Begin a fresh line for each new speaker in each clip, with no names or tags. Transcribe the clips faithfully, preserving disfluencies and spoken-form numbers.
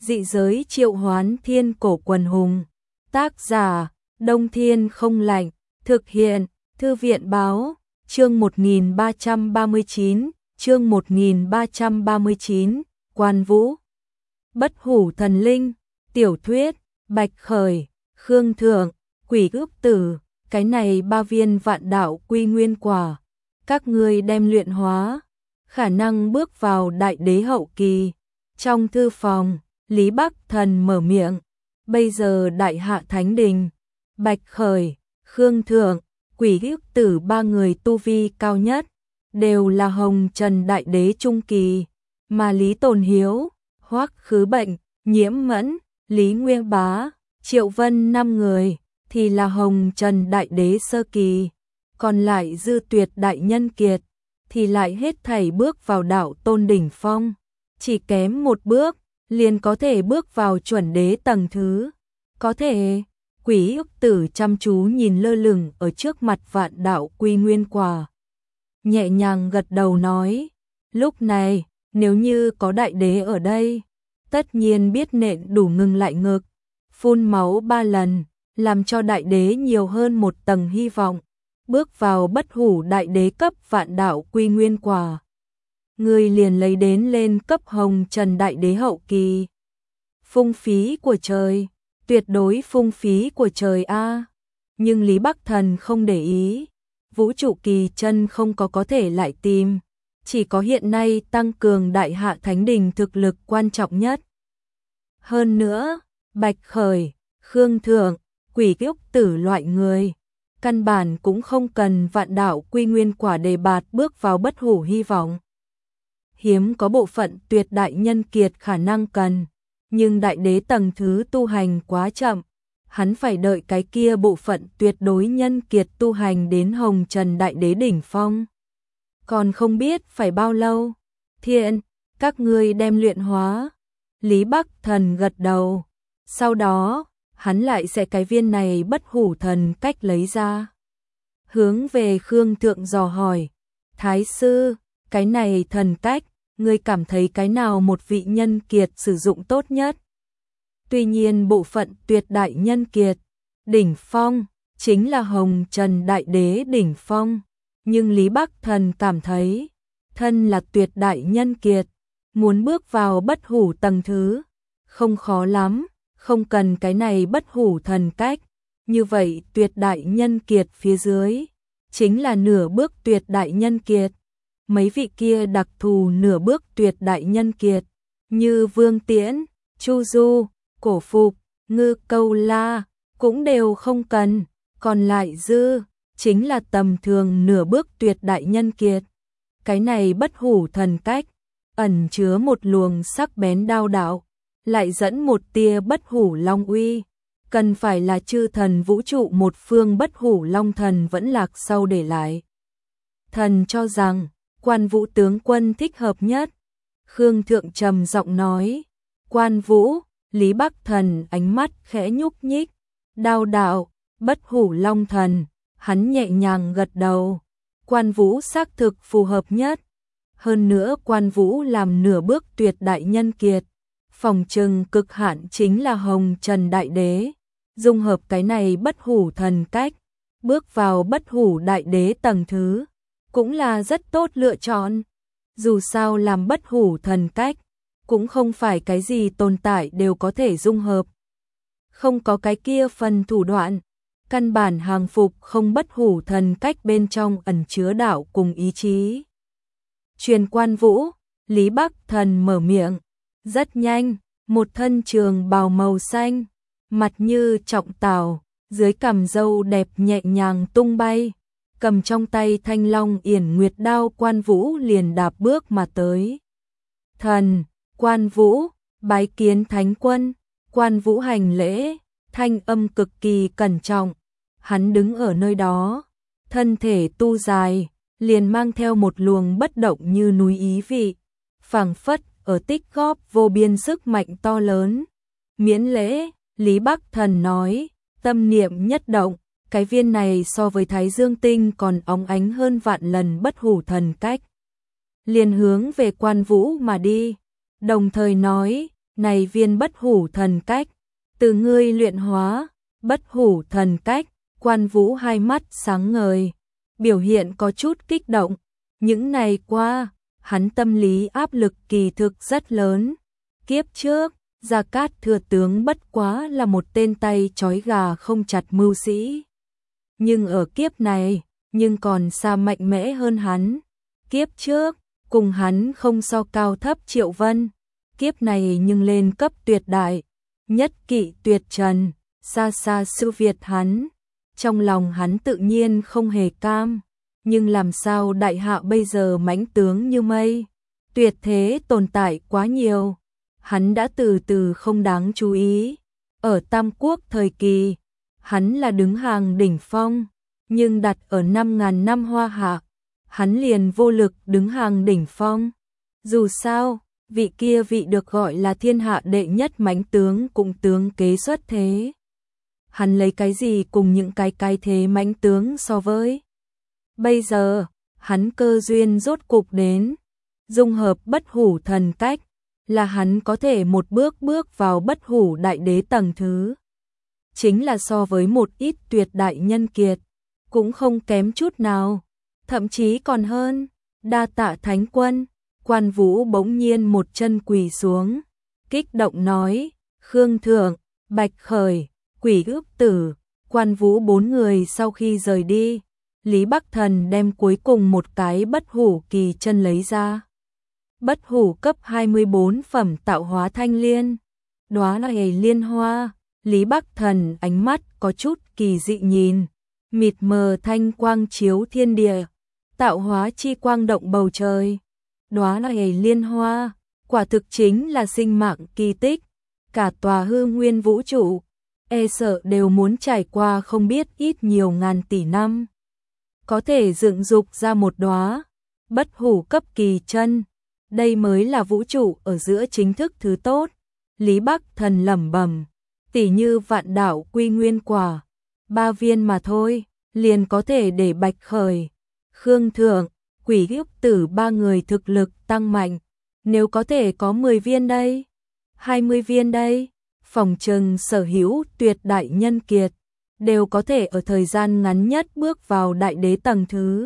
Dị giới triệu hoán thiên cổ quần hùng. Tác giả, Đông Thiên không lạnh. Thực hiện, Thư viện báo, chương một nghìn ba trăm ba mươi chín, chương một nghìn ba trăm ba mươi chín, Quan Vũ. Bất hủ thần linh, tiểu thuyết, Bạch Khởi, Khương Thượng, Quỷ Ước Tử, cái này ba viên vạn đạo quy nguyên quả. Các ngươi đem luyện hóa, khả năng bước vào đại đế hậu kỳ. Trong thư phòng, Lý Bắc Thần mở miệng, bây giờ đại hạ thánh đình, Bạch Khởi, Khương Thượng, Quỷ Ước Tử ba người tu vi cao nhất, đều là hồng trần đại đế trung kỳ, mà Lý Tồn Hiếu, Hoắc Khứ Bệnh, Nhiễm Mẫn, Lý Nguyên Bá, Triệu Vân năm người thì là hồng trần đại đế sơ kỳ, còn lại Dư Tuyệt đại nhân kiệt thì lại hết thảy bước vào đạo tôn đỉnh phong, chỉ kém một bước liền có thể bước vào chuẩn đế tầng thứ. Có thể, Quỷ Ước Tử chăm chú nhìn lơ lửng ở trước mặt vạn đạo quy nguyên quả, nhẹ nhàng gật đầu nói, lúc này nếu như có đại đế ở đây, tất nhiên biết nện đủ ngừng lại ngực, phun máu ba lần, làm cho đại đế nhiều hơn một tầng hy vọng, bước vào bất hủ đại đế cấp vạn đạo quy nguyên quả. Người liền lấy đến lên cấp hồng trần đại đế hậu kỳ. Phung phí của trời, tuyệt đối phung phí của trời a. Nhưng Lý Bắc Thần không để ý, vũ trụ kỳ chân không có có thể lại tìm, chỉ có hiện nay tăng cường đại hạ thánh đình thực lực quan trọng nhất. Hơn nữa, Bạch Khởi, Khương Thượng, Quỷ Ước Tử loại người, căn bản cũng không cần vạn đạo quy nguyên quả đề bạt bước vào bất hủ hy vọng. Hiếm có bộ phận tuyệt đại nhân kiệt khả năng cần, nhưng đại đế tầng thứ tu hành quá chậm, hắn phải đợi cái kia bộ phận tuyệt đối nhân kiệt tu hành đến hồng trần đại đế đỉnh phong. Còn không biết phải bao lâu. Thiện, các ngươi đem luyện hóa. Lý Bắc Thần gật đầu. Sau đó, hắn lại sẽ cái viên này bất hủ thần cách lấy ra. Hướng về Khương Thượng dò hỏi. Thái sư, cái này thần cách, ngươi cảm thấy cái nào một vị nhân kiệt sử dụng tốt nhất? Tuy nhiên bộ phận tuyệt đại nhân kiệt, đỉnh phong, chính là hồng trần đại đế đỉnh phong. Nhưng Lý Bắc Thần cảm thấy, thân là tuyệt đại nhân kiệt, muốn bước vào bất hủ tầng thứ, không khó lắm, không cần cái này bất hủ thần cách. Như vậy tuyệt đại nhân kiệt phía dưới, chính là nửa bước tuyệt đại nhân kiệt. Mấy vị kia đặc thù nửa bước tuyệt đại nhân kiệt, như Vương Tiễn, Chu Du, Cổ Phục, Ngư Câu La, cũng đều không cần, còn lại dư chính là tầm thường nửa bước tuyệt đại nhân kiệt. Cái này bất hủ thần cách, ẩn chứa một luồng sắc bén đao đạo, lại dẫn một tia bất hủ long uy, cần phải là chư thần vũ trụ một phương bất hủ long thần vẫn lạc sau để lại. Thần cho rằng, Quan Vũ tướng quân thích hợp nhất. Khương Thượng trầm giọng nói, Quan Vũ, Lý Bắc Thần ánh mắt khẽ nhúc nhích, đao đạo, bất hủ long thần. Hắn nhẹ nhàng gật đầu, Quan Vũ xác thực phù hợp nhất. Hơn nữa Quan Vũ làm nửa bước tuyệt đại nhân kiệt, phòng trừng cực hạn chính là hồng trần đại đế. Dung hợp cái này bất hủ thần cách, bước vào bất hủ đại đế tầng thứ, cũng là rất tốt lựa chọn. Dù sao làm bất hủ thần cách, cũng không phải cái gì tồn tại đều có thể dung hợp. Không có cái kia phần thủ đoạn, căn bản hàng phục không bất hủ thần cách bên trong ẩn chứa đạo cùng ý chí. Truyền Quan Vũ, Lý Bắc Thần mở miệng, rất nhanh, một thân trường bào màu xanh, mặt như trọng tảo, dưới cằm râu đẹp nhẹ nhàng tung bay, cầm trong tay thanh long yển nguyệt đao Quan Vũ liền đạp bước mà tới. Thần, Quan Vũ, bái kiến thánh quân. Quan Vũ hành lễ, thanh âm cực kỳ cẩn trọng. Hắn đứng ở nơi đó, thân thể tu dài, liền mang theo một luồng bất động như núi ý vị, phảng phất ở tích góp vô biên sức mạnh to lớn. Miễn lễ, Lý Bắc Thần nói, tâm niệm nhất động, cái viên này so với Thái Dương tinh còn óng ánh hơn vạn lần bất hủ thần cách. Liền hướng về Quan Vũ mà đi, đồng thời nói, này viên bất hủ thần cách, từ ngươi luyện hóa, bất hủ thần cách, Quan Vũ hai mắt sáng ngời, biểu hiện có chút kích động, những ngày qua, hắn tâm lý áp lực kỳ thực rất lớn. Kiếp trước, Gia Cát Thừa tướng bất quá là một tên tay trói gà không chặt mưu sĩ. Nhưng ở kiếp này, nhưng còn xa mạnh mẽ hơn hắn. Kiếp trước, cùng hắn không so cao thấp Triệu Vân. Kiếp này nhưng lên cấp tuyệt đại, nhất kỵ tuyệt trần, xa xa siêu việt hắn. Trong lòng hắn tự nhiên không hề cam. Nhưng làm sao đại hạ bây giờ mãnh tướng như mây, tuyệt thế tồn tại quá nhiều. Hắn đã từ từ không đáng chú ý. Ở Tam Quốc thời kỳ, hắn là đứng hàng đỉnh phong, nhưng đặt ở năm ngàn năm Hoa Hạ, hắn liền vô lực đứng hàng đỉnh phong. Dù sao, vị kia vị được gọi là thiên hạ đệ nhất mãnh tướng cũng tướng kế xuất thế. Hắn lấy cái gì cùng những cái cái thế mãnh tướng so với? Bây giờ, hắn cơ duyên rốt cục đến, dung hợp bất hủ thần cách, là hắn có thể một bước bước vào bất hủ đại đế tầng thứ. Chính là so với một ít tuyệt đại nhân kiệt, cũng không kém chút nào, thậm chí còn hơn. Đa tạ Thánh Quân. Quan Vũ bỗng nhiên một chân quỳ xuống, kích động nói, Khương Thượng, Bạch Khởi, Quỷ Ước Tử, Quan Vũ bốn người sau khi rời đi, Lý Bắc Thần đem cuối cùng một cái bất hủ kỳ chân lấy ra. Bất hủ cấp hai mươi bốn phẩm tạo hóa thanh liên, đóa là hề liên hoa. Lý Bắc Thần ánh mắt có chút kỳ dị nhìn, mịt mờ thanh quang chiếu thiên địa, tạo hóa chi quang động bầu trời. Đóa là hề liên hoa, quả thực chính là sinh mạng kỳ tích. Cả tòa hư nguyên vũ trụ, e sợ đều muốn trải qua không biết ít nhiều ngàn tỷ năm, có thể dựng dục ra một đóa bất hủ cấp kỳ chân. Đây mới là vũ trụ ở giữa chính thức thứ tốt. Lý Bắc Thần lẩm bẩm, tỷ như vạn đạo quy nguyên quả, ba viên mà thôi, liền có thể để Bạch Khởi, Khương Thượng, Quỷ Ước Tử ba người thực lực tăng mạnh. Nếu có thể có mười viên đây, hai mươi viên đây, phòng trừng sở hữu tuyệt đại nhân kiệt, đều có thể ở thời gian ngắn nhất bước vào đại đế tầng thứ.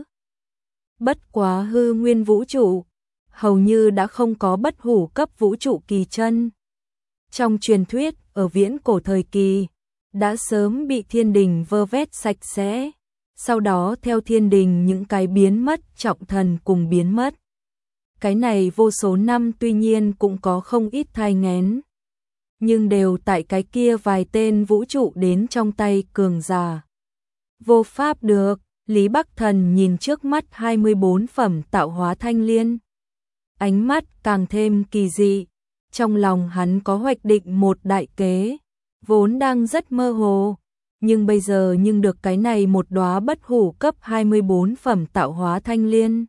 Bất quá hư nguyên vũ trụ, hầu như đã không có bất hủ cấp vũ trụ kỳ chân. Trong truyền thuyết, ở viễn cổ thời kỳ, đã sớm bị thiên đình vơ vét sạch sẽ, sau đó theo thiên đình những cái biến mất trọng thần cùng biến mất. Cái này vô số năm tuy nhiên cũng có không ít thai nghén, nhưng đều tại cái kia vài tên vũ trụ đến trong tay cường giả. Vô pháp được. Lý Bắc Thần nhìn trước mắt hai mươi bốn phẩm tạo hóa thanh liên, ánh mắt càng thêm kỳ dị. Trong lòng hắn có hoạch định một đại kế, vốn đang rất mơ hồ, nhưng bây giờ nhưng được cái này một đóa bất hủ cấp hai mươi bốn phẩm tạo hóa thanh liên.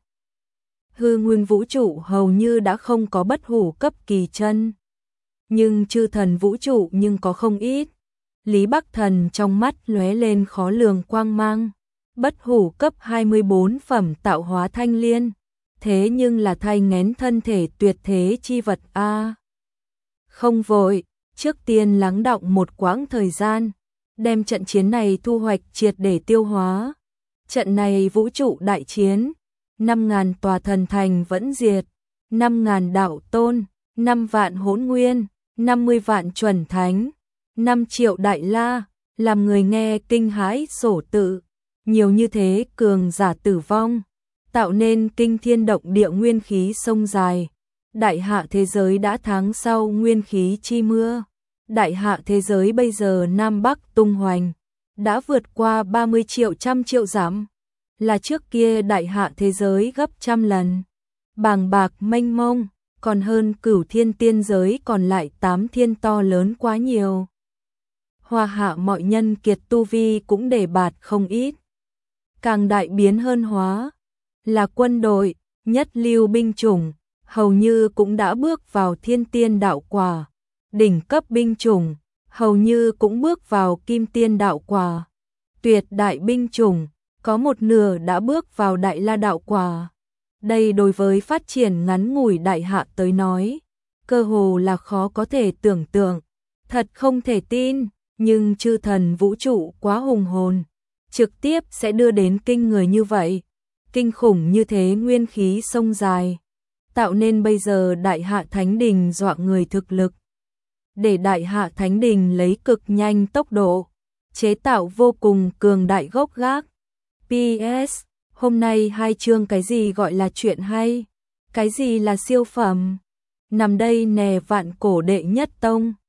Hư nguyên vũ trụ hầu như đã không có bất hủ cấp kỳ chân, nhưng chư thần vũ trụ nhưng có không ít. Lý Bắc Thần trong mắt lóe lên khó lường quang mang. Bất hủ cấp hai mươi bốn phẩm tạo hóa thanh liên, thế nhưng là thai nghén thân thể tuyệt thế chi vật a. À, không vội, trước tiên lắng đọng một quãng thời gian, đem trận chiến này thu hoạch triệt để tiêu hóa. Trận này vũ trụ đại chiến, năm ngàn tòa thần thành vẫn diệt, năm ngàn đạo tôn, năm vạn hỗn nguyên, năm mươi vạn chuẩn thánh, năm triệu đại la, làm người nghe kinh hãi sổ tự. Nhiều như thế cường giả tử vong, tạo nên kinh thiên động địa nguyên khí sông dài. Đại hạ thế giới đã tháng sau nguyên khí chi mưa. Đại hạ thế giới bây giờ Nam Bắc tung hoành, đã vượt qua ba mươi triệu trăm triệu dặm, là trước kia đại hạ thế giới gấp trăm lần. Bàng bạc mênh mông, còn hơn cửu thiên tiên giới còn lại tám thiên to lớn quá nhiều. Hoa hạ mọi nhân kiệt tu vi cũng để bạt không ít. Càng đại biến hơn hóa, là quân đội, nhất lưu binh chủng, hầu như cũng đã bước vào thiên tiên đạo quả. Đỉnh cấp binh chủng, hầu như cũng bước vào kim tiên đạo quả. Tuyệt đại binh chủng, có một nửa đã bước vào đại la đạo quả. Đây đối với phát triển ngắn ngủi đại hạ tới nói, cơ hồ là khó có thể tưởng tượng, thật không thể tin, nhưng chư thần vũ trụ quá hùng hồn, trực tiếp sẽ đưa đến kinh người như vậy, kinh khủng như thế nguyên khí sông dài, tạo nên bây giờ Đại Hạ Thánh Đình dọa người thực lực. Để Đại Hạ Thánh Đình lấy cực nhanh tốc độ, chế tạo vô cùng cường đại gốc gác. pê ét, hôm nay hai chương cái gì gọi là chuyện hay, cái gì là siêu phẩm. Nằm đây nè Vạn Cổ đệ nhất tông,